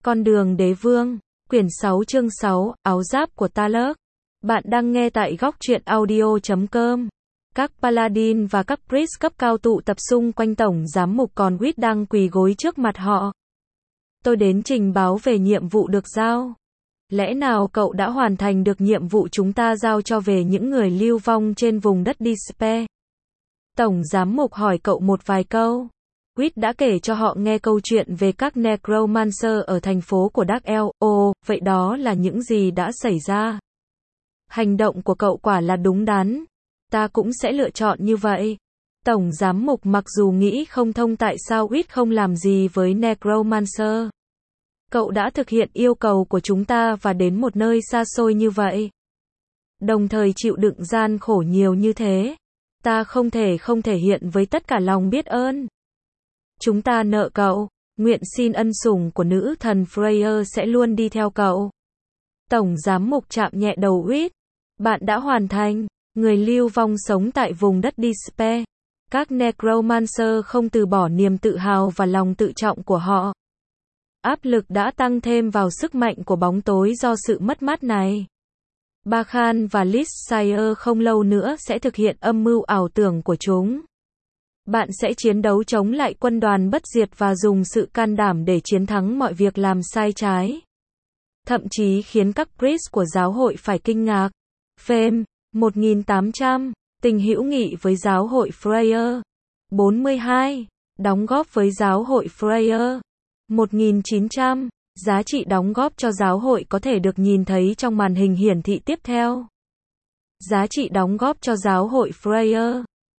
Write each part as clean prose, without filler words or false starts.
Con đường đế vương, quyển 6 chương 6, áo giáp của Talos. Bạn đang nghe tại góc truyện audio.com. Các Paladin và các Priest cấp cao tụ tập xung quanh tổng giám mục, còn Wit đang quỳ gối trước mặt họ. Tôi đến trình báo về nhiệm vụ được giao. Lẽ nào cậu đã hoàn thành được nhiệm vụ chúng ta giao cho về những người lưu vong trên vùng đất Despair? Tổng giám mục hỏi cậu một vài câu. Wit đã kể cho họ nghe câu chuyện về các Necromancer ở thành phố của Dark Elf. Ồ, vậy đó là những gì đã xảy ra. Hành động của cậu quả là đúng đắn. Ta cũng sẽ lựa chọn như vậy. Tổng giám mục mặc dù nghĩ không thông tại sao Wit không làm gì với Necromancer. Cậu đã thực hiện yêu cầu của chúng ta và đến một nơi xa xôi như vậy. Đồng thời chịu đựng gian khổ nhiều như thế. Ta không thể hiện với tất cả lòng biết ơn. Chúng ta nợ cậu. Nguyện xin ân sủng của nữ thần Freya sẽ luôn đi theo cậu. Tổng giám mục chạm nhẹ đầu Wit. Bạn đã hoàn thành. Người lưu vong sống tại vùng đất Despair. Các Necromancer không từ bỏ niềm tự hào và lòng tự trọng của họ. Áp lực đã tăng thêm vào sức mạnh của bóng tối do sự mất mát này. Bakhan và Lysire không lâu nữa sẽ thực hiện âm mưu ảo tưởng của chúng. Bạn sẽ chiến đấu chống lại quân đoàn bất diệt và dùng sự can đảm để chiến thắng mọi việc làm sai trái. Thậm chí khiến các priest của giáo hội phải kinh ngạc. Phêm, 1800, tình hữu nghị với giáo hội Freya. 42, đóng góp với giáo hội Freya. 1900, giá trị đóng góp cho giáo hội có thể được nhìn thấy trong màn hình hiển thị tiếp theo. Giá trị đóng góp cho giáo hội Freya.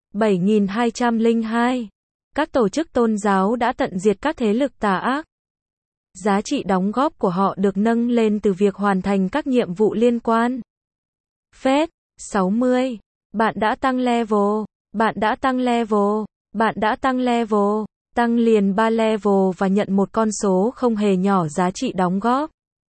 7202. Các tổ chức tôn giáo đã tận diệt các thế lực tà ác. Giá trị đóng góp của họ được nâng lên từ việc hoàn thành các nhiệm vụ liên quan. Phết, 60. Bạn đã tăng level. Bạn đã tăng level. Bạn đã tăng level. Tăng liền 3 level và nhận một con số không hề nhỏ giá trị đóng góp.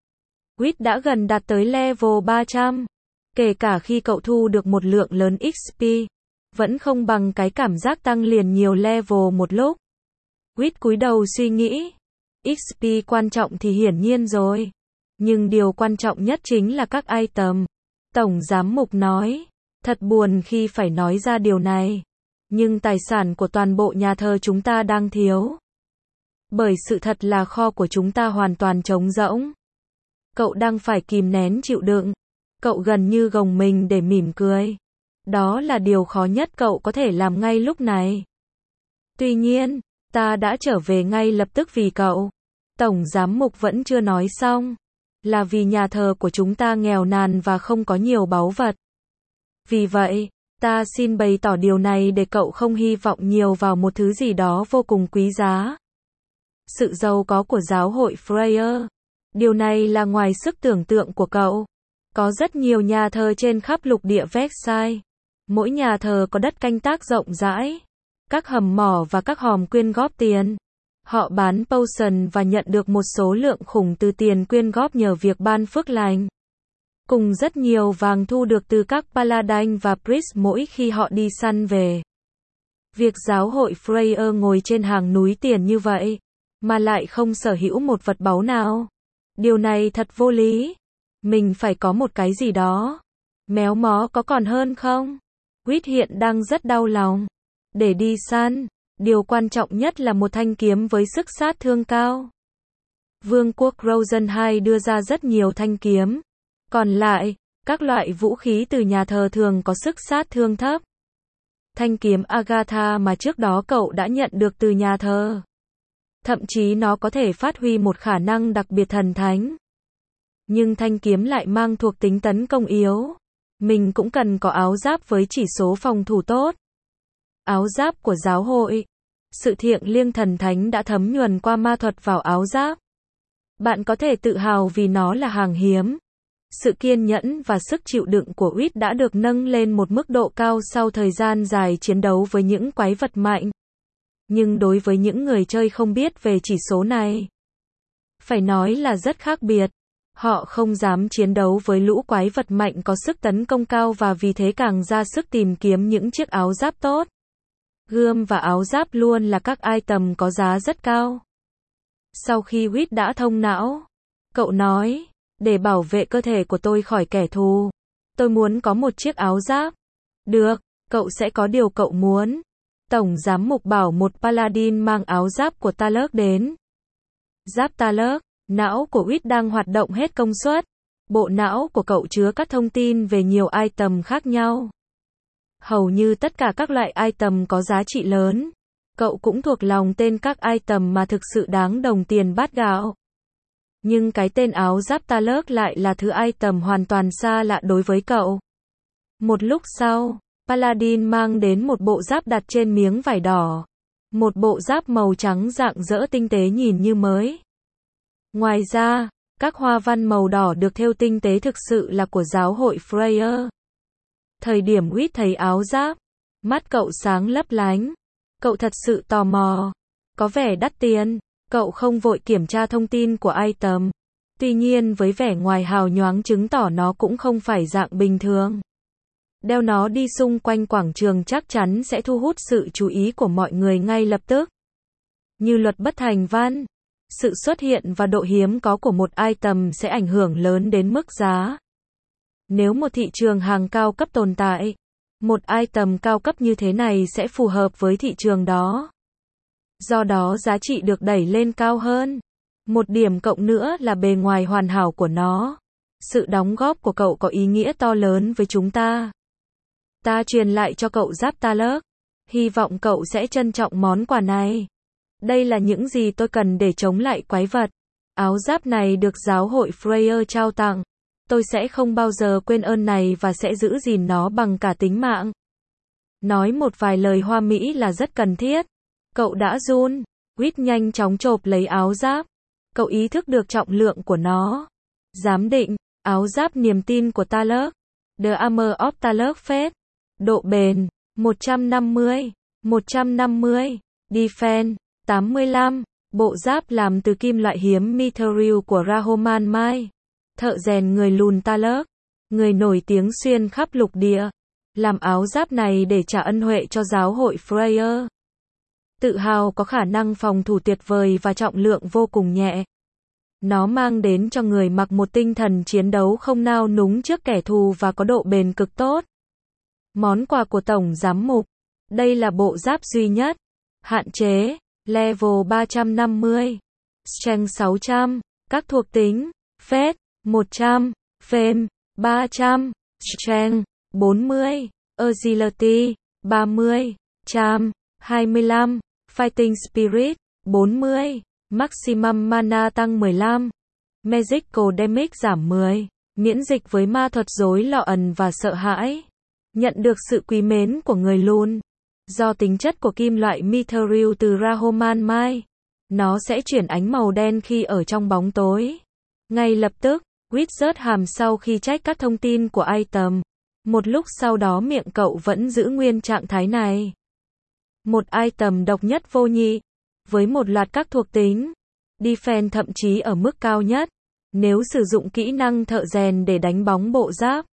Wit đã gần đạt tới level 300. Kể cả khi cậu thu được một lượng lớn XP. Vẫn không bằng cái cảm giác tăng liền nhiều level một lúc. Wit cúi đầu suy nghĩ. XP quan trọng thì hiển nhiên rồi. Nhưng điều quan trọng nhất chính là các item. Tổng giám mục nói. Thật buồn khi phải nói ra điều này. Nhưng tài sản của toàn bộ nhà thờ chúng ta đang thiếu. Bởi sự thật là kho của chúng ta hoàn toàn trống rỗng. Cậu đang phải kìm nén chịu đựng. Cậu gần như gồng mình để mỉm cười. Đó là điều khó nhất cậu có thể làm ngay lúc này. Tuy nhiên, ta đã trở về ngay lập tức vì cậu. Tổng giám mục vẫn chưa nói xong. Là vì nhà thờ của chúng ta nghèo nàn và không có nhiều báu vật. Vì vậy, ta xin bày tỏ điều này để cậu không hy vọng nhiều vào một thứ gì đó vô cùng quý giá. Sự giàu có của giáo hội Freya. Điều này là ngoài sức tưởng tượng của cậu. Có rất nhiều nhà thờ trên khắp lục địa Vexai. Mỗi nhà thờ có đất canh tác rộng rãi. Các hầm mỏ và các hòm quyên góp tiền. Họ bán potion và nhận được một số lượng khủng từ tiền quyên góp nhờ việc ban phước lành. Cùng rất nhiều vàng thu được từ các Paladin và Priest mỗi khi họ đi săn về. Việc giáo hội Freya ngồi trên hàng núi tiền như vậy, mà lại không sở hữu một vật báu nào. Điều này thật vô lý. Mình phải có một cái gì đó. Méo mó có còn hơn không? Wit hiện đang rất đau lòng. Để đi săn, điều quan trọng nhất là một thanh kiếm với sức sát thương cao. Vương quốc Rosenheim đưa ra rất nhiều thanh kiếm. Còn lại, các loại vũ khí từ nhà thờ thường có sức sát thương thấp. Thanh kiếm Agatha mà trước đó cậu đã nhận được từ nhà thờ. Thậm chí nó có thể phát huy một khả năng đặc biệt thần thánh. Nhưng thanh kiếm lại mang thuộc tính tấn công yếu. Mình cũng cần có áo giáp với chỉ số phòng thủ tốt. Áo giáp của giáo hội. Sự thiêng liêng thần thánh đã thấm nhuần qua ma thuật vào áo giáp. Bạn có thể tự hào vì nó là hàng hiếm. Sự kiên nhẫn và sức chịu đựng của Wit đã được nâng lên một mức độ cao sau thời gian dài chiến đấu với những quái vật mạnh. Nhưng đối với những người chơi không biết về chỉ số này, phải nói là rất khác biệt. Họ không dám chiến đấu với lũ quái vật mạnh có sức tấn công cao và vì thế càng ra sức tìm kiếm những chiếc áo giáp tốt. Gươm và áo giáp luôn là các item có giá rất cao. Sau khi Whit đã thông não, cậu nói, để bảo vệ cơ thể của tôi khỏi kẻ thù, tôi muốn có một chiếc áo giáp. Được, cậu sẽ có điều cậu muốn. Tổng giám mục bảo một paladin mang áo giáp của Talek đến. Giáp Talek, não của Whit đang hoạt động hết công suất. Bộ não của cậu chứa các thông tin về nhiều item khác nhau. Hầu như tất cả các loại item có giá trị lớn. Cậu cũng thuộc lòng tên các item mà thực sự đáng đồng tiền bát gạo. Nhưng cái tên áo giáp Talek lại là thứ item hoàn toàn xa lạ đối với cậu. Một lúc sau, Paladin mang đến một bộ giáp đặt trên miếng vải đỏ. Một bộ giáp màu trắng rạng rỡ tinh tế nhìn như mới. Ngoài ra, các hoa văn màu đỏ được thêu tinh tế thực sự là của giáo hội Freya. Thời điểm Whit thấy áo giáp, mắt cậu sáng lấp lánh. Cậu thật sự tò mò. Có vẻ đắt tiền. Cậu không vội kiểm tra thông tin của item. Tuy nhiên với vẻ ngoài hào nhoáng chứng tỏ nó cũng không phải dạng bình thường. Đeo nó đi xung quanh quảng trường chắc chắn sẽ thu hút sự chú ý của mọi người ngay lập tức. Như luật bất thành văn, sự xuất hiện và độ hiếm có của một item sẽ ảnh hưởng lớn đến mức giá. Nếu một thị trường hàng cao cấp tồn tại, một item cao cấp như thế này sẽ phù hợp với thị trường đó. Do đó giá trị được đẩy lên cao hơn. Một điểm cộng nữa là bề ngoài hoàn hảo của nó. Sự đóng góp của cậu có ý nghĩa to lớn với chúng ta. Ta truyền lại cho cậu giáp Talek. Hy vọng cậu sẽ trân trọng món quà này. Đây là những gì tôi cần để chống lại quái vật. Áo giáp này được giáo hội Freya trao tặng. Tôi sẽ không bao giờ quên ơn này và sẽ giữ gìn nó bằng cả tính mạng. Nói một vài lời hoa mỹ là rất cần thiết. Cậu đã run. Whit nhanh chóng chộp lấy áo giáp. Cậu ý thức được trọng lượng của nó. Giám định, áo giáp niềm tin của Talek. The Armor of Talek Faith. Độ bền, 150. 150. Defense, 85. Bộ giáp làm từ kim loại hiếm Mithril của Rahoman Mai. Thợ rèn người lùn Talek. Người nổi tiếng xuyên khắp lục địa. Làm áo giáp này để trả ân huệ cho giáo hội Freya. Tự hào có khả năng phòng thủ tuyệt vời và trọng lượng vô cùng nhẹ. Nó mang đến cho người mặc một tinh thần chiến đấu không nao núng trước kẻ thù và có độ bền cực tốt. Món quà của Tổng Giám mục. Đây là bộ giáp duy nhất. Hạn chế. Level 350. Strength 600. Các thuộc tính. Faith, 100. Fame, 300. Strength, 40. Agility, 30. Charm, 25. Fighting Spirit, 40. Maximum Mana tăng 15. Magical Damage giảm 10. Miễn dịch với ma thuật rối loạn và sợ hãi. Nhận được sự quý mến của người lùn. Do tính chất của kim loại Mithril từ Rahoman Mai, nó sẽ chuyển ánh màu đen khi ở trong bóng tối. Ngay lập tức, Whit rớt hàm sau khi check các thông tin của item. Một lúc sau đó miệng cậu vẫn giữ nguyên trạng thái này. Một item độc nhất vô nhị, với một loạt các thuộc tính. Defense thậm chí ở mức cao nhất, nếu sử dụng kỹ năng thợ rèn để đánh bóng bộ giáp.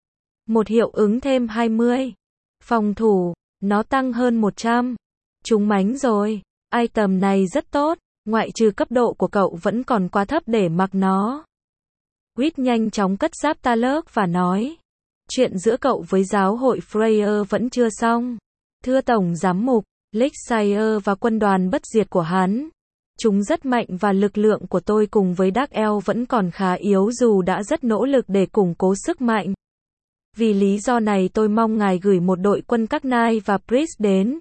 Một hiệu ứng thêm 20. Phòng thủ, nó tăng hơn 100. Trúng mánh rồi. Item này rất tốt, ngoại trừ cấp độ của cậu vẫn còn quá thấp để mặc nó. Whit nhanh chóng cất giáp Talek và nói. Chuyện giữa cậu với giáo hội Freya vẫn chưa xong. Thưa Tổng Giám mục, Lixire và quân đoàn bất diệt của hắn. Chúng rất mạnh và lực lượng của tôi cùng với Dark Elf vẫn còn khá yếu dù đã rất nỗ lực để củng cố sức mạnh. Vì lý do này tôi mong ngài gửi một đội quân các Knight và Priest đến.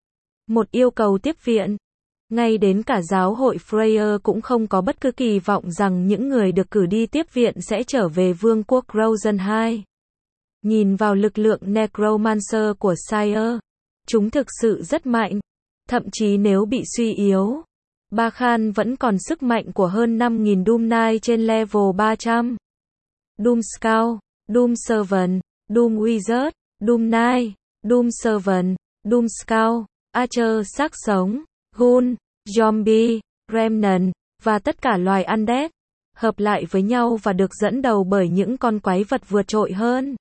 Một yêu cầu tiếp viện. Ngay đến cả giáo hội Freya cũng không có bất cứ kỳ vọng rằng những người được cử đi tiếp viện sẽ trở về vương quốc Rosen 2. Nhìn vào lực lượng Necromancer của Sire, chúng thực sự rất mạnh. Thậm chí nếu bị suy yếu, Bakhan vẫn còn sức mạnh của hơn 5.000 Doom Knight trên level 300. Doom Scout, Doom Servant, Doom Wizard, Doom Knight, Doom Servant, Doom Scout, Archer xác sống, Ghoul, Zombie, Remnant, và tất cả loài Undead, hợp lại với nhau và được dẫn đầu bởi những con quái vật vượt trội hơn.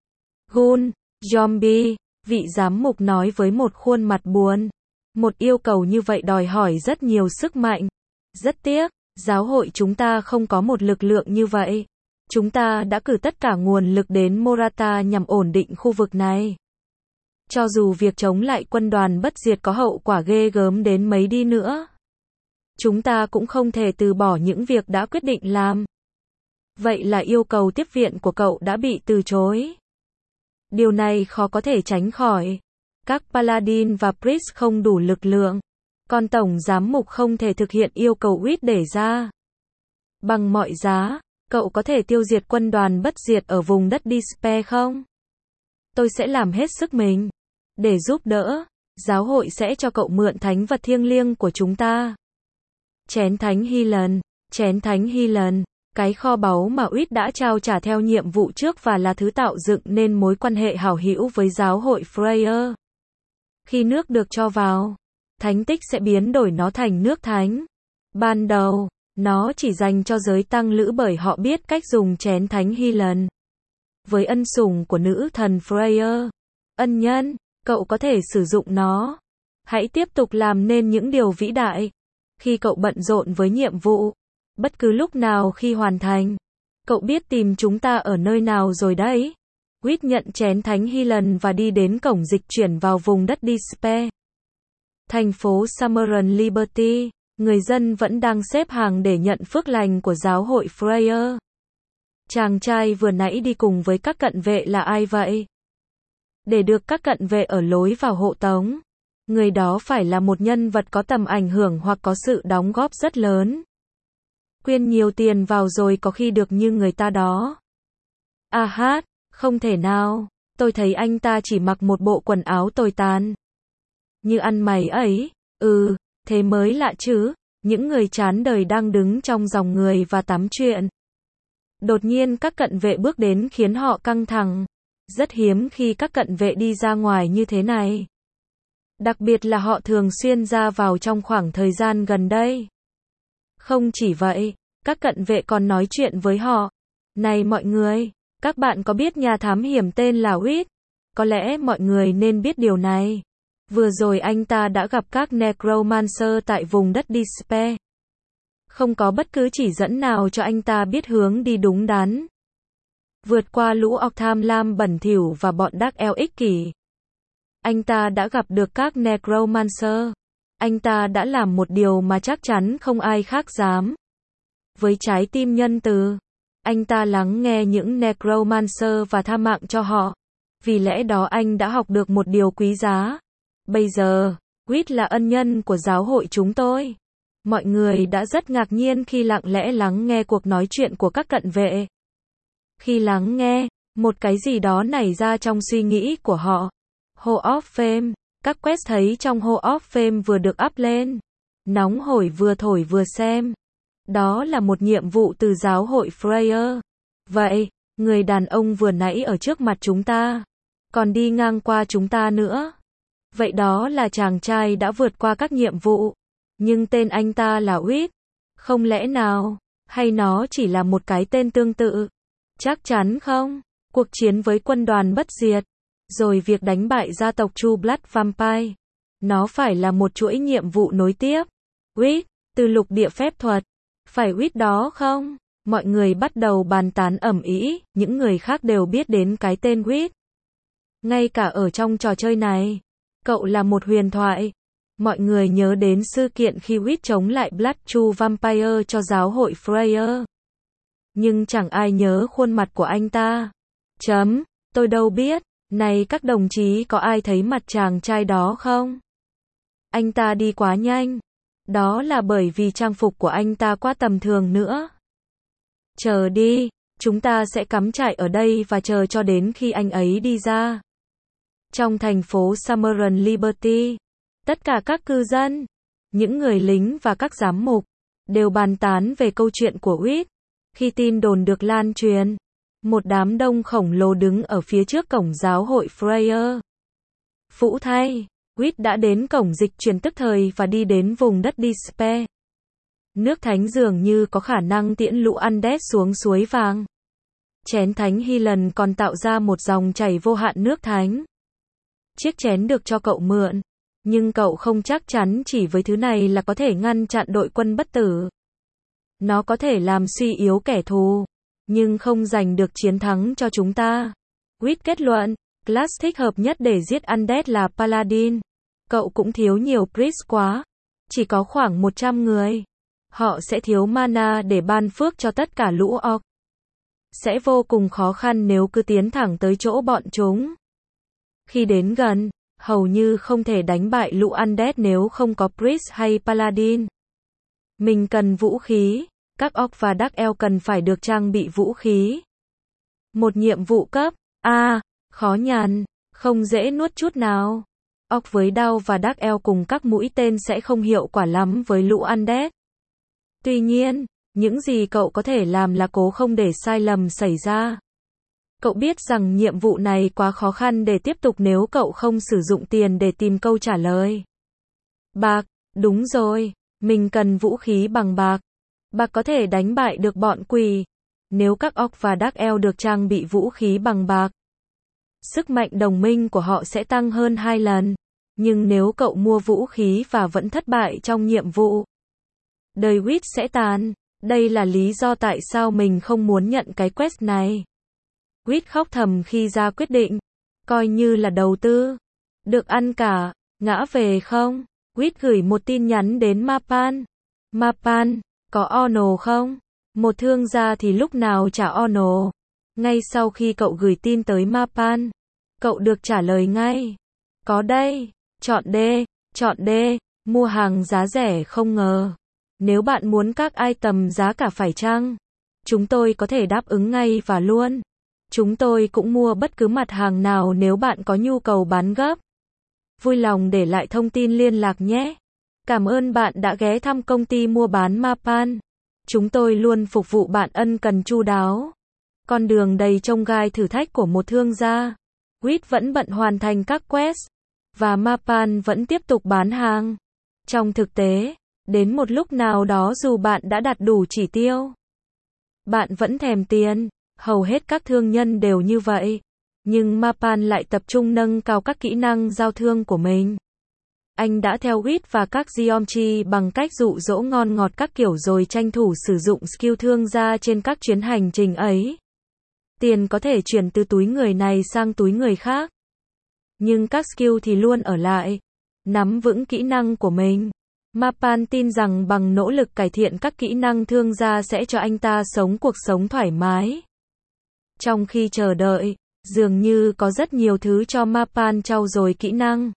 Ghoul, Zombie, vị giám mục nói với một khuôn mặt buồn. Một yêu cầu như vậy đòi hỏi rất nhiều sức mạnh. Rất tiếc, giáo hội chúng ta không có một lực lượng như vậy. Chúng ta đã cử tất cả nguồn lực đến Morata nhằm ổn định khu vực này. Cho dù việc chống lại quân đoàn bất diệt có hậu quả ghê gớm đến mấy đi nữa, chúng ta cũng không thể từ bỏ những việc đã quyết định làm. Vậy là yêu cầu tiếp viện của cậu đã bị từ chối. Điều này khó có thể tránh khỏi. Các Paladin và Priest không đủ lực lượng. Còn Tổng Giám mục không thể thực hiện yêu cầu Wit để ra. Bằng mọi giá, cậu có thể tiêu diệt quân đoàn bất diệt ở vùng đất Despair không? Tôi sẽ làm hết sức mình. Để giúp đỡ, giáo hội sẽ cho cậu mượn thánh vật thiêng liêng của chúng ta. Chén Thánh Helen, chén Thánh Helen, cái kho báu mà Wit đã trao trả theo nhiệm vụ trước và là thứ tạo dựng nên mối quan hệ hảo hữu với giáo hội Freya. Khi nước được cho vào, thánh tích sẽ biến đổi nó thành nước thánh. Ban đầu, nó chỉ dành cho giới tăng lữ bởi họ biết cách dùng chén Thánh Helen. Với ân sủng của nữ thần Freya, ân nhân, cậu có thể sử dụng nó. Hãy tiếp tục làm nên những điều vĩ đại. Khi cậu bận rộn với nhiệm vụ, bất cứ lúc nào khi hoàn thành, cậu biết tìm chúng ta ở nơi nào rồi đấy. Wit nhận chén Thánh Helen và đi đến cổng dịch chuyển vào vùng đất Despair. Thành phố Summerun Liberty, người dân vẫn đang xếp hàng để nhận phước lành của giáo hội Freya. Chàng trai vừa nãy đi cùng với các cận vệ là ai vậy? Để được các cận vệ ở lối vào hộ tống, người đó phải là một nhân vật có tầm ảnh hưởng hoặc có sự đóng góp rất lớn. Quyên nhiều tiền vào rồi có khi được như người ta đó. Không thể nào, tôi thấy anh ta chỉ mặc một bộ quần áo tồi tàn. Như ăn mày ấy, thế mới lạ chứ, những người chán đời đang đứng trong dòng người và tám chuyện. Đột nhiên các cận vệ bước đến khiến họ căng thẳng. Rất hiếm khi các cận vệ đi ra ngoài như thế này. Đặc biệt là họ thường xuyên ra vào trong khoảng thời gian gần đây. Không chỉ vậy, các cận vệ còn nói chuyện với họ. Này mọi người, các bạn có biết nhà thám hiểm tên là Wit? Có lẽ mọi người nên biết điều này. Vừa rồi anh ta đã gặp các Necromancer tại vùng đất Despair. Không có bất cứ chỉ dẫn nào cho anh ta biết hướng đi đúng đắn. Vượt qua lũ orc tham lam bẩn thỉu và bọn Dark Elf ích kỷ. Anh ta đã gặp được các Necromancer. Anh ta đã làm một điều mà chắc chắn không ai khác dám. Với trái tim nhân từ, anh ta lắng nghe những Necromancer và tha mạng cho họ. Vì lẽ đó anh đã học được một điều quý giá. Bây giờ, Wit là ân nhân của giáo hội chúng tôi. Mọi người đã rất ngạc nhiên khi lặng lẽ lắng nghe cuộc nói chuyện của các cận vệ. Khi lắng nghe, một cái gì đó nảy ra trong suy nghĩ của họ. Hall of Fame, các quest thấy trong Hall of Fame vừa được up lên. Nóng hổi vừa thổi vừa xem. Đó là một nhiệm vụ từ giáo hội Freya. Vậy, người đàn ông vừa nãy ở trước mặt chúng ta, còn đi ngang qua chúng ta nữa. Vậy đó là chàng trai đã vượt qua các nhiệm vụ. Nhưng tên anh ta là Wit. Không lẽ nào, hay nó chỉ là một cái tên tương tự? Chắc chắn không. Cuộc chiến với quân đoàn bất diệt, rồi việc đánh bại gia tộc True Blood Vampire. Nó phải là một chuỗi nhiệm vụ nối tiếp. Wit, từ lục địa phép thuật. Phải Wit đó không? Mọi người bắt đầu bàn tán ầm ĩ, những người khác đều biết đến cái tên Wit. Ngay cả ở trong trò chơi này, cậu là một huyền thoại. Mọi người nhớ đến sự kiện khi Wit chống lại Blood True Vampire cho giáo hội Freya. Nhưng chẳng ai nhớ khuôn mặt của anh ta. Tôi đâu biết. Này các đồng chí, có ai thấy mặt chàng trai đó không? Anh ta đi quá nhanh. Đó là bởi vì trang phục của anh ta quá tầm thường nữa. Chờ đi, chúng ta sẽ cắm trại ở đây và chờ cho đến khi anh ấy đi ra. Trong thành phố Summerun Liberty, tất cả các cư dân, những người lính và các giám mục, đều bàn tán về câu chuyện của Wit. Khi tin đồn được lan truyền, một đám đông khổng lồ đứng ở phía trước cổng giáo hội Freya. Phũ thay, Wit đã đến cổng dịch chuyển tức thời và đi đến vùng đất Despair. Nước thánh dường như có khả năng tiễn lũ undead xuống suối vàng. Chén Thánh Helen còn tạo ra một dòng chảy vô hạn nước thánh. Chiếc chén được cho cậu mượn. Nhưng cậu không chắc chắn chỉ với thứ này là có thể ngăn chặn đội quân bất tử. Nó có thể làm suy yếu kẻ thù, nhưng không giành được chiến thắng cho chúng ta. Reed kết luận, class thích hợp nhất để giết Undead là Paladin. Cậu cũng thiếu nhiều priest quá. Chỉ có khoảng 100 người. Họ sẽ thiếu mana để ban phước cho tất cả lũ orc. Sẽ vô cùng khó khăn nếu cứ tiến thẳng tới chỗ bọn chúng. Khi đến gần, hầu như không thể đánh bại lũ Undead nếu không có priest hay Paladin. Mình cần vũ khí. Các orc và Dark Elf cần phải được trang bị vũ khí. Một nhiệm vụ cấp A, khó nhằn, không dễ nuốt chút nào. Orc với đao và Dark Elf cùng các mũi tên sẽ không hiệu quả lắm với lũ Undead. Tuy nhiên, những gì cậu có thể làm là cố không để sai lầm xảy ra. Cậu biết rằng nhiệm vụ này quá khó khăn để tiếp tục nếu cậu không sử dụng tiền để tìm câu trả lời. Bạc, đúng rồi, mình cần vũ khí bằng bạc. Bạc có thể đánh bại được bọn quỷ. Nếu các orc và Dark Elf được trang bị vũ khí bằng bạc, sức mạnh đồng minh của họ sẽ tăng hơn 2 lần. Nhưng nếu cậu mua vũ khí và vẫn thất bại trong nhiệm vụ, đời Reed sẽ tàn. Đây là lý do tại sao mình không muốn nhận cái quest này. Reed khóc thầm khi ra quyết định. Coi như là đầu tư. Được ăn cả. Ngã về không? Reed gửi một tin nhắn đến Mapan. Mapan, có Ono không? Một thương gia thì lúc nào trả Ono. Ngay sau khi cậu gửi tin tới Mapan, cậu được trả lời ngay. Có đây. Chọn D. Chọn D. Mua hàng giá rẻ không ngờ. Nếu bạn muốn các item giá cả phải chăng, chúng tôi có thể đáp ứng ngay và luôn. Chúng tôi cũng mua bất cứ mặt hàng nào nếu bạn có nhu cầu bán gấp. Vui lòng để lại thông tin liên lạc nhé. Cảm ơn bạn đã ghé thăm công ty mua bán Mapan. Chúng tôi luôn phục vụ bạn ân cần chu đáo. Con đường đầy chông gai thử thách của một thương gia. Reed vẫn bận hoàn thành các quest, và Mapan vẫn tiếp tục bán hàng. Trong thực tế, đến một lúc nào đó dù bạn đã đạt đủ chỉ tiêu, bạn vẫn thèm tiền. Hầu hết các thương nhân đều như vậy. Nhưng Mapan lại tập trung nâng cao các kỹ năng giao thương của mình. Anh đã theo Reed và các Geomchi bằng cách dụ dỗ ngon ngọt các kiểu rồi tranh thủ sử dụng skill thương gia trên các chuyến hành trình ấy. Tiền có thể chuyển từ túi người này sang túi người khác. Nhưng các skill thì luôn ở lại. Nắm vững kỹ năng của mình. Mapan tin rằng bằng nỗ lực cải thiện các kỹ năng thương gia sẽ cho anh ta sống cuộc sống thoải mái. Trong khi chờ đợi, dường như có rất nhiều thứ cho Mapan trau dồi kỹ năng.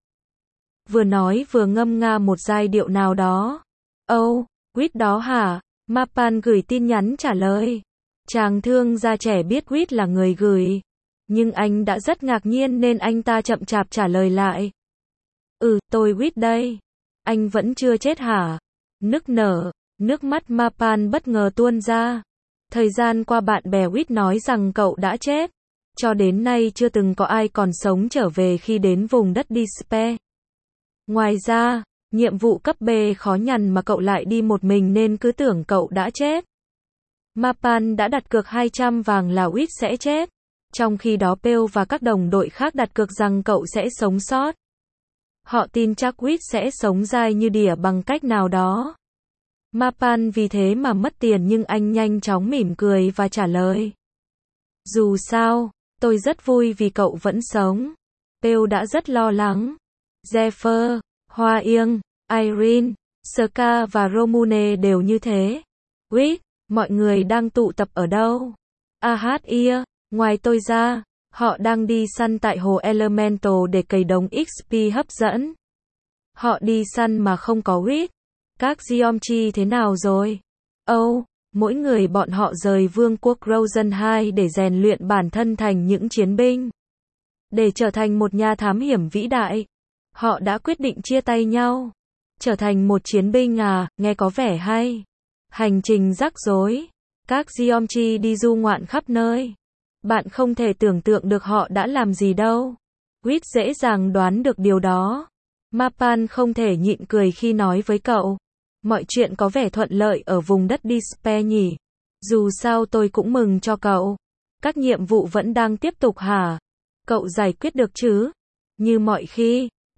Vừa nói vừa ngâm nga một giai điệu nào đó. Oh, Reed đó hả? Mapan gửi tin nhắn trả lời. Chàng thương gia trẻ biết Reed là người gửi. Nhưng anh đã rất ngạc nhiên nên anh ta chậm chạp trả lời lại. Tôi Reed đây. Anh vẫn chưa chết hả? Nức nở, nước mắt Mapan bất ngờ tuôn ra. Thời gian qua bạn bè Reed nói rằng cậu đã chết. Cho đến nay chưa từng có ai còn sống trở về khi đến vùng đất Despair. Ngoài ra, nhiệm vụ cấp B khó nhằn mà cậu lại đi một mình nên cứ tưởng cậu đã chết. Mapan đã đặt cược 200 vàng là Reed sẽ chết. Trong khi đó Pale và các đồng đội khác đặt cược rằng cậu sẽ sống sót. Họ tin chắc Reed sẽ sống dai như đỉa bằng cách nào đó. Mapan vì thế mà mất tiền nhưng anh nhanh chóng mỉm cười và trả lời. Dù sao, tôi rất vui vì cậu vẫn sống. Pale đã rất lo lắng. Zephyr, Hoa Yên, Irene, Ska và Romune đều như thế. Reed, mọi người đang tụ tập ở đâu? Ngoài tôi ra, họ đang đi săn tại hồ Elemental để cày đống XP hấp dẫn. Họ đi săn mà không có Reed. Các Geomchi thế nào rồi? Mỗi người bọn họ rời vương quốc Rosen 2 để rèn luyện bản thân thành những chiến binh. Để trở thành một nhà thám hiểm vĩ đại. Họ đã quyết định chia tay nhau. Trở thành một chiến binh nghe có vẻ hay. Hành trình rắc rối. Các Geomchi đi du ngoạn khắp nơi. Bạn không thể tưởng tượng được họ đã làm gì đâu. Reed dễ dàng đoán được điều đó. Mapan không thể nhịn cười khi nói với cậu. Mọi chuyện có vẻ thuận lợi ở vùng đất Despair nhỉ. Dù sao tôi cũng mừng cho cậu. Các nhiệm vụ vẫn đang tiếp tục hả? Cậu giải quyết được chứ? Như mọi khi,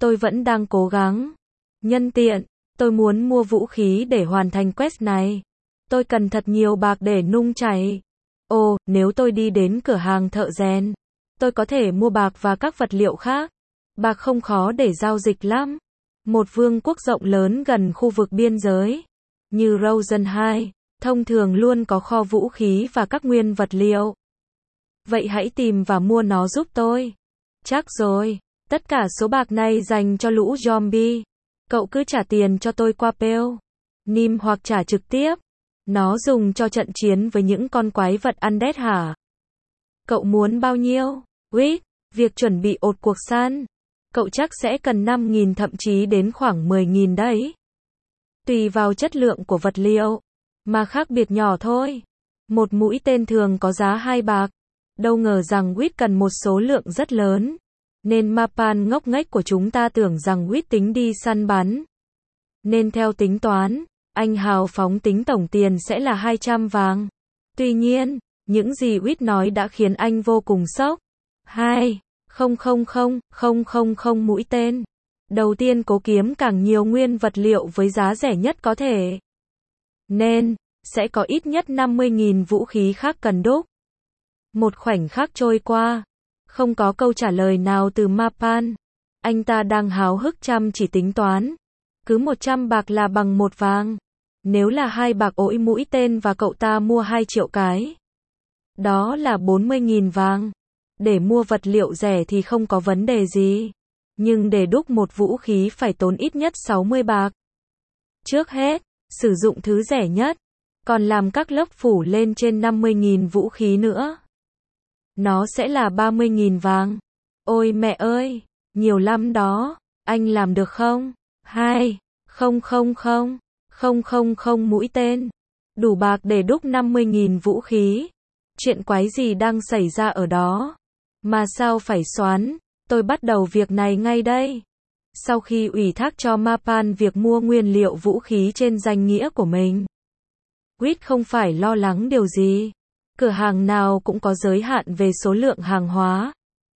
Tôi vẫn đang cố gắng. Nhân tiện, tôi muốn mua vũ khí để hoàn thành quest này. Tôi cần thật nhiều bạc để nung chảy. Ồ, nếu tôi đi đến cửa hàng thợ rèn, tôi có thể mua bạc và các vật liệu khác. Bạc không khó để giao dịch lắm. Một vương quốc rộng lớn gần khu vực biên giới, như Rosenheim, thông thường luôn có kho vũ khí và các nguyên vật liệu. Vậy hãy tìm và mua nó giúp tôi. Chắc rồi, tất cả số bạc này dành cho lũ zombie. Cậu cứ trả tiền cho tôi qua PayPal, Nim hoặc trả trực tiếp. Nó dùng cho trận chiến với những con quái vật undead hả? Cậu muốn bao nhiêu? Wait, việc chuẩn bị ột cuộc săn. Cậu chắc sẽ cần 5.000 thậm chí đến khoảng 10.000 đấy. Tùy vào chất lượng của vật liệu, mà khác biệt nhỏ thôi. Một mũi tên thường có giá 2 bạc. Đâu ngờ rằng Wit cần một số lượng rất lớn. Nên Mapan ngốc nghếch của chúng ta tưởng rằng Wit tính đi săn bắn. Nên theo tính toán, anh hào phóng tính tổng tiền sẽ là 200 vàng. Tuy nhiên, những gì Wit nói đã khiến anh vô cùng sốc. 2,000,000 mũi tên. Đầu tiên cố kiếm càng nhiều nguyên vật liệu với giá rẻ nhất có thể. Nên, sẽ có ít nhất 50.000 vũ khí khác cần đúc. Một khoảnh khắc trôi qua. Không có câu trả lời nào từ Mapan. Anh ta đang háo hức chăm chỉ tính toán. Cứ 100 bạc là bằng 1 vàng. Nếu là 2 bạc ỗi mũi tên và cậu ta mua 2 triệu cái. Đó là 40.000 vàng. Để mua vật liệu rẻ thì không có vấn đề gì. Nhưng để đúc một vũ khí phải tốn ít nhất 60 bạc. Trước hết, sử dụng thứ rẻ nhất. Còn làm các lớp phủ lên trên 50.000 vũ khí nữa. Nó sẽ là 30.000 vàng. Ôi mẹ ơi, nhiều lắm đó. Anh làm được không? 2,000,000 mũi tên. Đủ bạc để đúc 50.000 vũ khí. Chuyện quái gì đang xảy ra ở đó? Mà sao phải xoắn? Tôi bắt đầu việc này ngay đây. Sau khi ủy thác cho Mapan việc mua nguyên liệu vũ khí trên danh nghĩa của mình, Wit không phải lo lắng điều gì. Cửa hàng nào cũng có giới hạn về số lượng hàng hóa.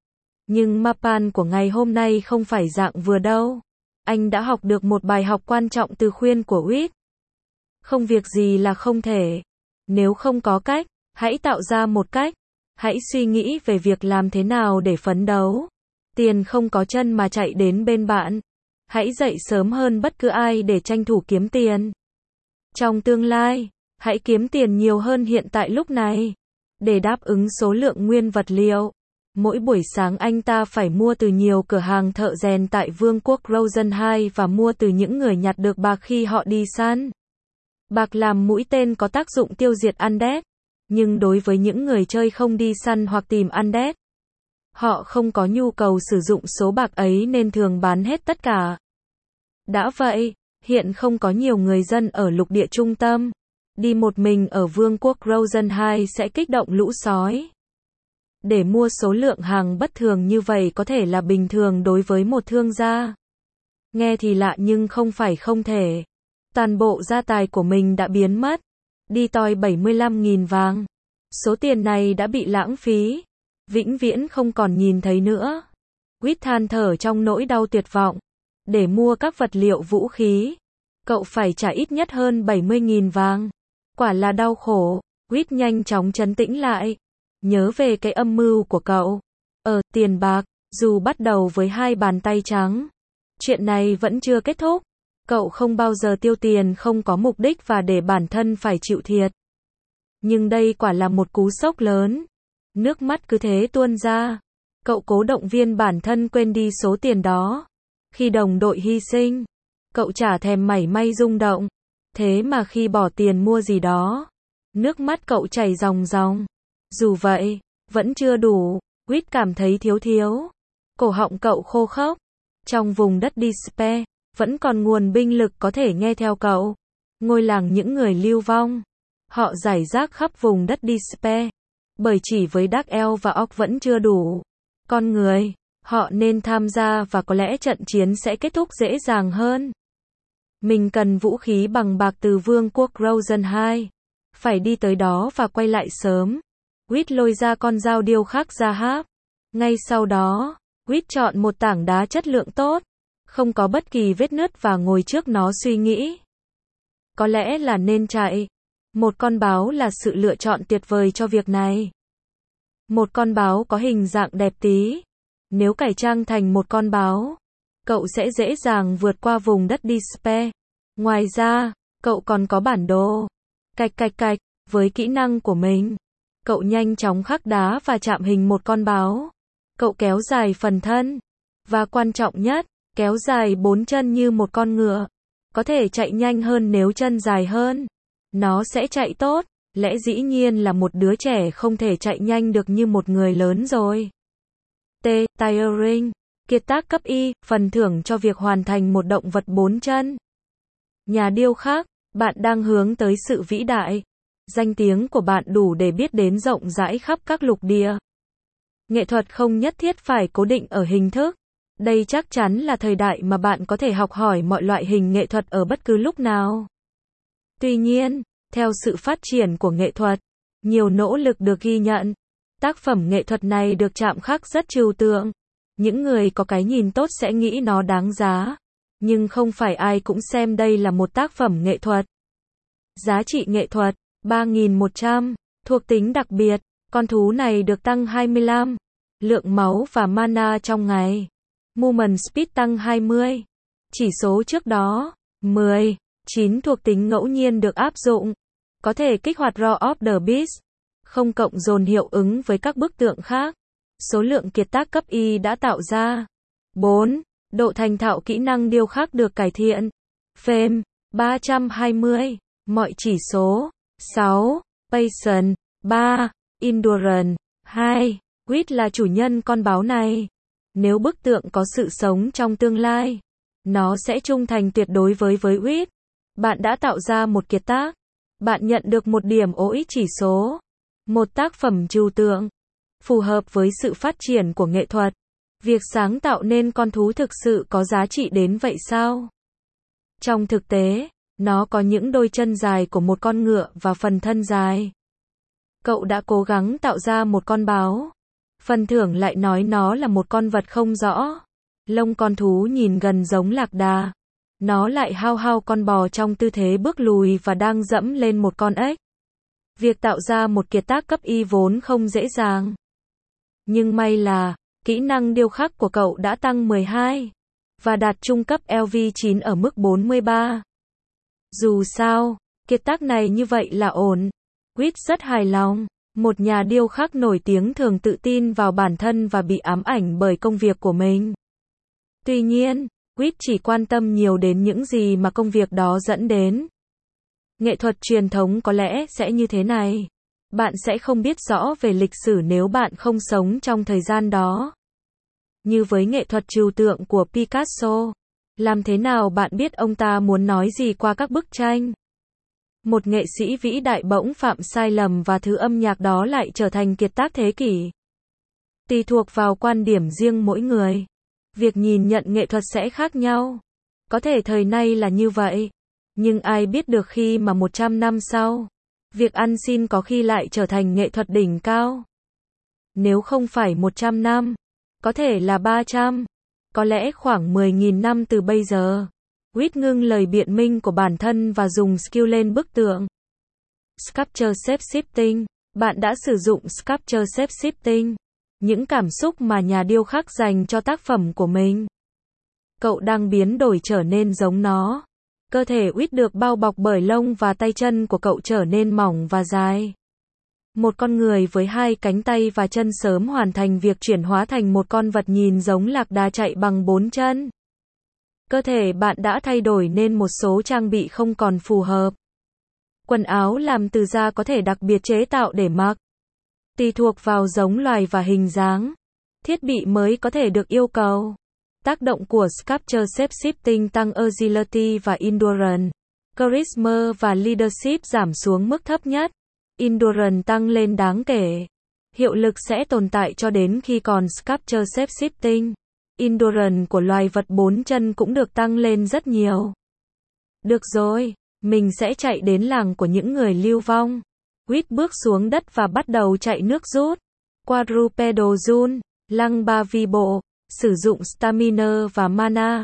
Nhưng Mapan của ngày hôm nay không phải dạng vừa đâu. Anh đã học được một bài học quan trọng từ khuyên của Wit. Không việc gì là không thể. Nếu không có cách, hãy tạo ra một cách. Hãy suy nghĩ về việc làm thế nào để phấn đấu. Tiền không có chân mà chạy đến bên bạn. Hãy dậy sớm hơn bất cứ ai để tranh thủ kiếm tiền. Trong tương lai, hãy kiếm tiền nhiều hơn hiện tại lúc này. Để đáp ứng số lượng nguyên vật liệu, mỗi buổi sáng anh ta phải mua từ nhiều cửa hàng thợ rèn tại Vương quốc Rosenheim và mua từ những người nhặt được bạc khi họ đi săn. Bạc làm mũi tên có tác dụng tiêu diệt undead. Nhưng đối với những người chơi không đi săn hoặc tìm undead, họ không có nhu cầu sử dụng số bạc ấy nên thường bán hết tất cả. Đã vậy, hiện không có nhiều người dân ở lục địa trung tâm. Đi một mình ở Vương quốc Rosenheim sẽ kích động lũ sói. Để mua số lượng hàng bất thường như vậy có thể là bình thường đối với một thương gia. Nghe thì lạ nhưng không phải không thể. Toàn bộ gia tài của mình đã biến mất. Đi toi 75.000 vàng. Số tiền này đã bị lãng phí. Vĩnh viễn không còn nhìn thấy nữa. Wit than thở trong nỗi đau tuyệt vọng. Để mua các vật liệu vũ khí, cậu phải trả ít nhất hơn 70.000 vàng. Quả là đau khổ. Wit nhanh chóng trấn tĩnh lại. Nhớ về cái âm mưu của cậu. Tiền bạc, dù bắt đầu với 2 bàn tay trắng. Chuyện này vẫn chưa kết thúc. Cậu không bao giờ tiêu tiền không có mục đích và để bản thân phải chịu thiệt. Nhưng đây quả là một cú sốc lớn. Nước mắt cứ thế tuôn ra. Cậu cố động viên bản thân quên đi số tiền đó. Khi đồng đội hy sinh, cậu chả thèm mảy may rung động. Thế mà khi bỏ tiền mua gì đó, nước mắt cậu chảy ròng ròng. Dù vậy, vẫn chưa đủ. Wit cảm thấy thiếu. Cổ họng cậu khô khốc. Trong vùng đất Despair, vẫn còn nguồn binh lực có thể nghe theo cậu. Ngôi làng những người lưu vong. Họ rải rác khắp vùng đất Despair. Bởi chỉ với Dark Elf và Orc vẫn chưa đủ. Con người, họ nên tham gia và có lẽ trận chiến sẽ kết thúc dễ dàng hơn. Mình cần vũ khí bằng bạc từ Vương quốc Rosenheim. Phải đi tới đó và quay lại sớm. Wit lôi ra con dao điêu khắc Rahab. Ngay sau đó, Wit chọn một tảng đá chất lượng tốt. không có bất kỳ vết nứt và ngồi trước nó suy nghĩ. Có lẽ là nên chạy. Một con báo là sự lựa chọn tuyệt vời cho việc này. Một con báo có hình dạng đẹp tí. Nếu cải trang thành một con báo, cậu sẽ dễ dàng vượt qua vùng đất Dispe. Ngoài ra, cậu còn có bản đồ. Cạch cạch cạch, với kỹ năng của mình, cậu nhanh chóng khắc đá và chạm hình một con báo. Cậu kéo dài phần thân. Và quan trọng nhất, kéo dài 4 chân như một con ngựa. Có thể chạy nhanh hơn nếu chân dài hơn. Nó sẽ chạy tốt. Lẽ dĩ nhiên là một đứa trẻ không thể chạy nhanh được như một người lớn rồi. T. Tiring. Kiệt tác cấp Y, phần thưởng cho việc hoàn thành một động vật 4 chân. Nhà điêu khắc, bạn đang hướng tới sự vĩ đại. Danh tiếng của bạn đủ để biết đến rộng rãi khắp các lục địa. Nghệ thuật không nhất thiết phải cố định ở hình thức. Đây chắc chắn là thời đại mà bạn có thể học hỏi mọi loại hình nghệ thuật ở bất cứ lúc nào. Tuy nhiên, theo sự phát triển của nghệ thuật, nhiều nỗ lực được ghi nhận. Tác phẩm nghệ thuật này được chạm khắc rất trừu tượng. Những người có cái nhìn tốt sẽ nghĩ nó đáng giá. Nhưng không phải ai cũng xem đây là một tác phẩm nghệ thuật. Giá trị nghệ thuật, 3.100. Thuộc tính đặc biệt, con thú này được tăng 25. Lượng máu và mana trong ngày. Movement Speed tăng 20. Chỉ số trước đó, 10. 9 thuộc tính ngẫu nhiên được áp dụng. Có thể kích hoạt Raw of the Beast. Không cộng dồn hiệu ứng với các bức tượng khác. Số lượng kiệt tác cấp Y đã tạo ra. 4. Độ thành thạo kỹ năng điêu khắc được cải thiện. Fame, 320. Mọi chỉ số. 6. Patience, 3. Endurance, 2. Quýt là chủ nhân con báo này. Nếu bức tượng có sự sống trong tương lai, nó sẽ trung thành tuyệt đối với Quýt. Bạn đã tạo ra một kiệt tác. Bạn nhận được một điểm OX chỉ số. Một tác phẩm trừu tượng. Phù hợp với sự phát triển của nghệ thuật. Việc sáng tạo nên con thú thực sự có giá trị đến vậy sao? Trong thực tế, nó có những đôi chân dài của một con ngựa và phần thân dài. Cậu đã cố gắng tạo ra một con báo. Phần thưởng lại nói nó là một con vật không rõ. Lông con thú nhìn gần giống lạc đà. Nó lại hao hao con bò trong tư thế bước lùi và đang dẫm lên một con ếch. Việc tạo ra một kiệt tác cấp Y vốn không dễ dàng. Nhưng may là, kỹ năng điêu khắc của cậu đã tăng 12. Và đạt trung cấp LV9 ở mức 43. Dù sao, kiệt tác này như vậy là ổn. Quýt rất hài lòng. Một nhà điêu khắc nổi tiếng thường tự tin vào bản thân và bị ám ảnh bởi công việc của mình. Tuy nhiên, Quýt chỉ quan tâm nhiều đến những gì mà công việc đó dẫn đến. Nghệ thuật truyền thống có lẽ sẽ như thế này. Bạn sẽ không biết rõ về lịch sử nếu bạn không sống trong thời gian đó. Như với nghệ thuật trừu tượng của Picasso. Làm thế nào bạn biết ông ta muốn nói gì qua các bức tranh? Một nghệ sĩ vĩ đại bỗng phạm sai lầm và thứ âm nhạc đó lại trở thành kiệt tác thế kỷ. Tùy thuộc vào quan điểm riêng mỗi người. Việc nhìn nhận nghệ thuật sẽ khác nhau. Có thể thời nay là như vậy. Nhưng ai biết được khi mà 100 năm sau, việc ăn xin có khi lại trở thành nghệ thuật đỉnh cao. Nếu không phải 100 năm, có thể là 300, có lẽ khoảng 10.000 năm từ bây giờ. Quýt ngưng lời biện minh của bản thân và dùng skill lên bức tượng. Sculpture Shape Shifting. Bạn đã sử dụng Sculpture Shape Shifting. Những cảm xúc mà nhà điêu khắc dành cho tác phẩm của mình. Cậu đang biến đổi trở nên giống nó. Cơ thể Quýt được bao bọc bởi lông và tay chân của cậu trở nên mỏng và dài. Một con người với 2 cánh tay và chân sớm hoàn thành việc chuyển hóa thành một con vật nhìn giống lạc đà chạy bằng 4 chân. Cơ thể bạn đã thay đổi nên một số trang bị không còn phù hợp. Quần áo làm từ da có thể đặc biệt chế tạo để mặc. Tùy thuộc vào giống loài và hình dáng, thiết bị mới có thể được yêu cầu. Tác động của Sculpture Shape Shifting tăng Agility và Endurance. Charisma và Leadership giảm xuống mức thấp nhất. Endurance tăng lên đáng kể. Hiệu lực sẽ tồn tại cho đến khi còn Sculpture Shape Shifting. Endurance của loài vật 4 chân cũng được tăng lên rất nhiều. Được rồi, mình sẽ chạy đến làng của những người lưu vong. Quýt bước xuống đất và bắt đầu chạy nước rút. Quadrupedal Run, lăng 3 vi bộ, sử dụng stamina và mana.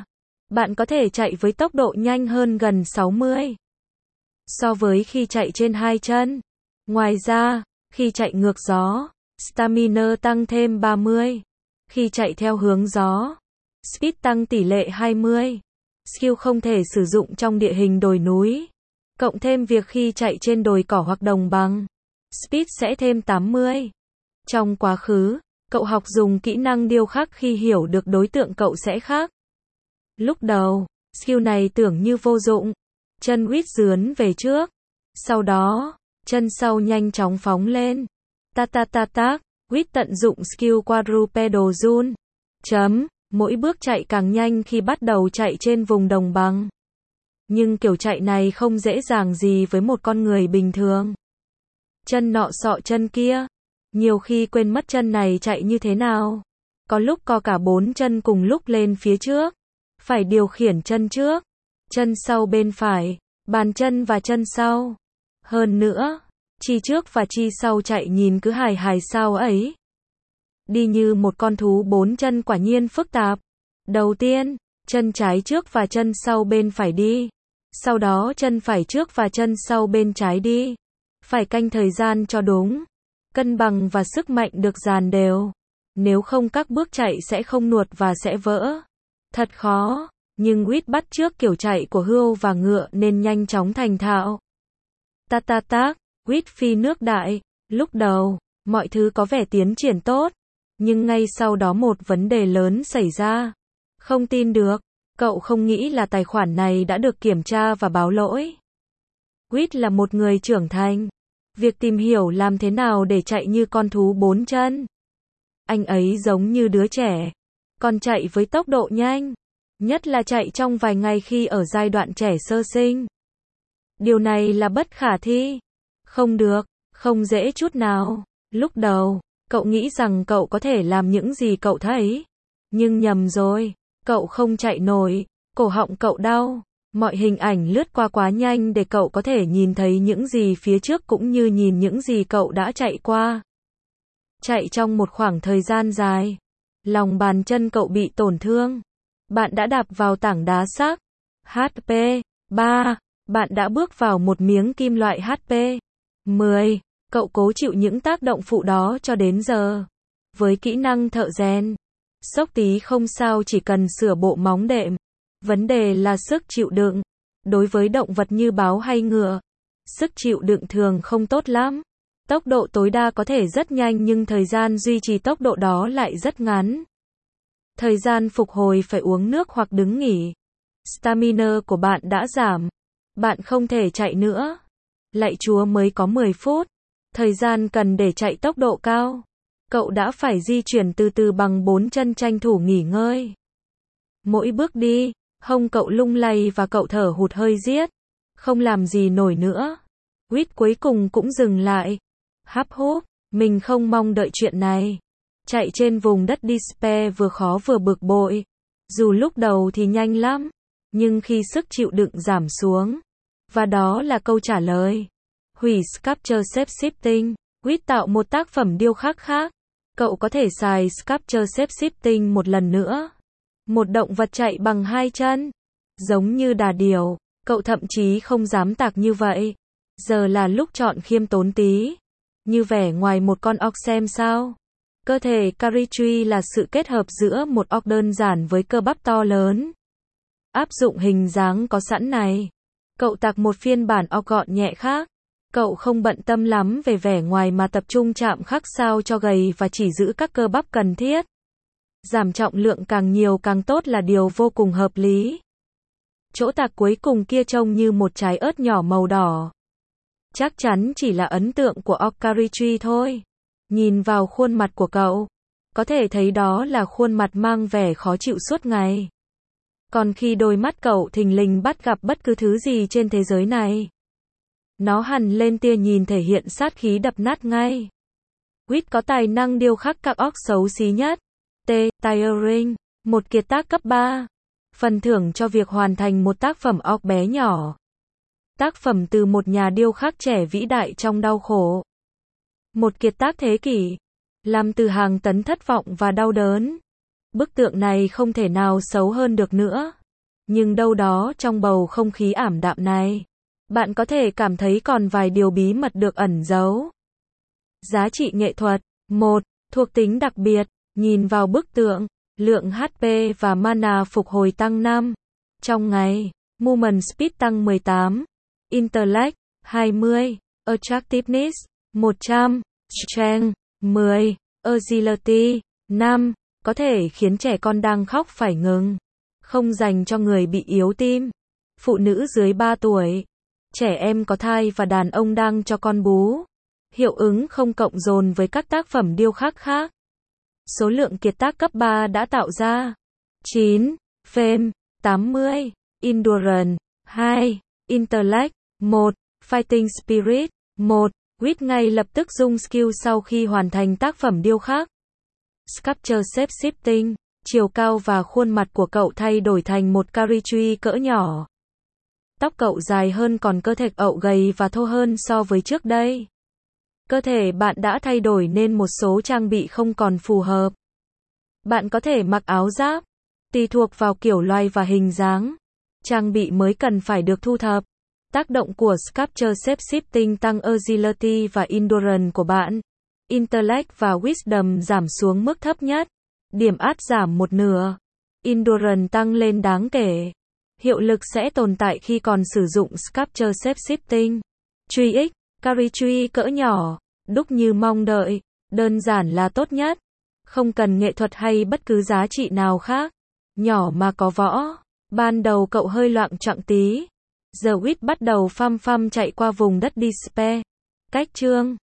Bạn có thể chạy với tốc độ nhanh hơn gần 60 so với khi chạy trên hai chân. Ngoài ra, khi chạy ngược gió, stamina tăng thêm 30. Khi chạy theo hướng gió, speed tăng tỷ lệ 20. Skill không thể sử dụng trong địa hình đồi núi. Cộng thêm việc khi chạy trên đồi cỏ hoặc đồng bằng, speed sẽ thêm 80. Trong quá khứ, cậu học dùng kỹ năng điêu khắc khi hiểu được đối tượng cậu sẽ khắc. Lúc đầu, skill này tưởng như vô dụng. Chân Wit dướn về trước. Sau đó, chân sau nhanh chóng phóng lên. Wit tận dụng skill quadrupedal run. Mỗi bước chạy càng nhanh khi bắt đầu chạy trên vùng đồng bằng. Nhưng kiểu chạy này không dễ dàng gì với một con người bình thường. Chân nọ sọ chân kia. Nhiều khi quên mất chân này chạy như thế nào. Có lúc co cả 4 chân cùng lúc lên phía trước. Phải điều khiển chân trước, chân sau bên phải, bàn chân và chân sau. Hơn nữa, chi trước và chi sau chạy nhìn cứ hài hài sao ấy. Đi như một con thú 4 chân quả nhiên phức tạp. Đầu tiên, chân trái trước và chân sau bên phải đi. Sau đó chân phải trước và chân sau bên trái đi. Phải canh thời gian cho đúng. Cân bằng và sức mạnh được dàn đều. Nếu không các bước chạy sẽ không nuột và sẽ vỡ. Thật khó, nhưng Wit bắt chước kiểu chạy của hươu và ngựa nên nhanh chóng thành thạo. Wit phi nước đại. Lúc đầu, mọi thứ có vẻ tiến triển tốt. Nhưng ngay sau đó một vấn đề lớn xảy ra. Không tin được, cậu không nghĩ là tài khoản này đã được kiểm tra và báo lỗi. Wit là một người trưởng thành. Việc tìm hiểu làm thế nào để chạy như con thú 4 chân. Anh ấy giống như đứa trẻ. Còn chạy với tốc độ nhanh. Nhất là chạy trong vài ngày khi ở giai đoạn trẻ sơ sinh. Điều này là bất khả thi. Không được, không dễ chút nào. Lúc đầu, cậu nghĩ rằng cậu có thể làm những gì cậu thấy. Nhưng nhầm rồi. Cậu không chạy nổi. Cổ họng cậu đau. Mọi hình ảnh lướt qua quá nhanh để cậu có thể nhìn thấy những gì phía trước cũng như nhìn những gì cậu đã chạy qua. Chạy trong một khoảng thời gian dài. Lòng bàn chân cậu bị tổn thương. Bạn đã đạp vào tảng đá sắc. HP 3. Bạn đã bước vào một miếng kim loại HP 10. Cậu cố chịu những tác động phụ đó cho đến giờ. Với kỹ năng thợ rèn, xốc tí không sao, chỉ cần sửa bộ móng đệm. Vấn đề là sức chịu đựng. Đối với động vật như báo hay ngựa, sức chịu đựng thường không tốt lắm. Tốc độ tối đa có thể rất nhanh nhưng thời gian duy trì tốc độ đó lại rất ngắn. Thời gian phục hồi phải uống nước hoặc đứng nghỉ. Stamina của bạn đã giảm. Bạn không thể chạy nữa. Lạy Chúa, mới có 10 phút. Thời gian cần để chạy tốc độ cao. Cậu đã phải di chuyển từ từ bằng 4 chân, tranh thủ nghỉ ngơi. Mỗi bước đi, hông cậu lung lay và cậu thở hụt hơi riết. Không làm gì nổi nữa. Wit cuối cùng cũng dừng lại. Háp húp, mình không mong đợi chuyện này. Chạy trên vùng đất Despair vừa khó vừa bực bội. Dù lúc đầu thì nhanh lắm, nhưng khi sức chịu đựng giảm xuống. Và đó là câu trả lời. Hủy Sculpture Shape Shifting. Wit tạo một tác phẩm điêu khắc khác. Cậu có thể xài Sculpture Shape Shifting một lần nữa. Một động vật chạy bằng hai chân. Giống như đà điểu. Cậu thậm chí không dám tạc như vậy. Giờ là lúc chọn khiêm tốn tí. Như vẻ ngoài một con óc xem sao. Cơ thể Caritree là sự kết hợp giữa một óc đơn giản với cơ bắp to lớn. Áp dụng hình dáng có sẵn này, cậu tạc một phiên bản óc gọn nhẹ khác. Cậu không bận tâm lắm về vẻ ngoài mà tập trung chạm khắc sao cho gầy và chỉ giữ các cơ bắp cần thiết. Giảm trọng lượng càng nhiều càng tốt là điều vô cùng hợp lý. Chỗ tạc cuối cùng kia trông như một trái ớt nhỏ màu đỏ. Chắc chắn chỉ là ấn tượng của Caritree thôi. Nhìn vào khuôn mặt của cậu, có thể thấy đó là khuôn mặt mang vẻ khó chịu suốt ngày. Còn khi đôi mắt cậu thình lình bắt gặp bất cứ thứ gì trên thế giới này, nó hằn lên tia nhìn thể hiện sát khí đập nát ngay. Wit có tài năng điêu khắc các óc xấu xí nhất. Tiring, một kiệt tác cấp 3. Phần thưởng cho việc hoàn thành một tác phẩm óc bé nhỏ. Tác phẩm từ một nhà điêu khắc trẻ vĩ đại trong đau khổ. Một kiệt tác thế kỷ, làm từ hàng tấn thất vọng và đau đớn. Bức tượng này không thể nào xấu hơn được nữa. Nhưng đâu đó trong bầu không khí ảm đạm này, bạn có thể cảm thấy còn vài điều bí mật được ẩn giấu. Giá trị nghệ thuật. 1. Thuộc tính đặc biệt. Nhìn vào bức tượng, lượng HP và mana phục hồi tăng 5. Trong ngày, Movement Speed tăng 18. Intellect, 20. Attractiveness, 100. Strength, 10. Agility, 5. Có thể khiến trẻ con đang khóc phải ngừng. Không dành cho người bị yếu tim. Phụ nữ dưới 3 tuổi. Trẻ em có thai và đàn ông đang cho con bú. Hiệu ứng không cộng dồn với các tác phẩm điêu khắc khác. Số lượng kiệt tác cấp 3 đã tạo ra. 9. Fame, 80. Endurance, 2. Intellect, 1. Fighting Spirit, 1. Wit ngay lập tức dùng skill sau khi hoàn thành tác phẩm điêu khắc. Sculpture Shape Shifting, chiều cao và khuôn mặt của cậu thay đổi thành một Carriacui cỡ nhỏ. Tóc cậu dài hơn còn cơ thể cậu gầy và thô hơn so với trước đây. Cơ thể bạn đã thay đổi nên một số trang bị không còn phù hợp. Bạn có thể mặc áo giáp, tùy thuộc vào kiểu loài và hình dáng. Trang bị mới cần phải được thu thập. Tác động của Sculpture Shape Shifting tăng Agility và Endurance của bạn. Intellect và Wisdom giảm xuống mức thấp nhất. Điểm át giảm một nửa. Endurance tăng lên đáng kể. Hiệu lực sẽ tồn tại khi còn sử dụng Sculpture Shape Shifting. Truy ích, Carriacui cỡ nhỏ, đúc như mong đợi, đơn giản là tốt nhất. Không cần nghệ thuật hay bất cứ giá trị nào khác. Nhỏ mà có võ. Ban đầu cậu hơi loạng choạng tí. The Witch bắt đầu phăm phăm chạy qua vùng đất Despair. Cách chương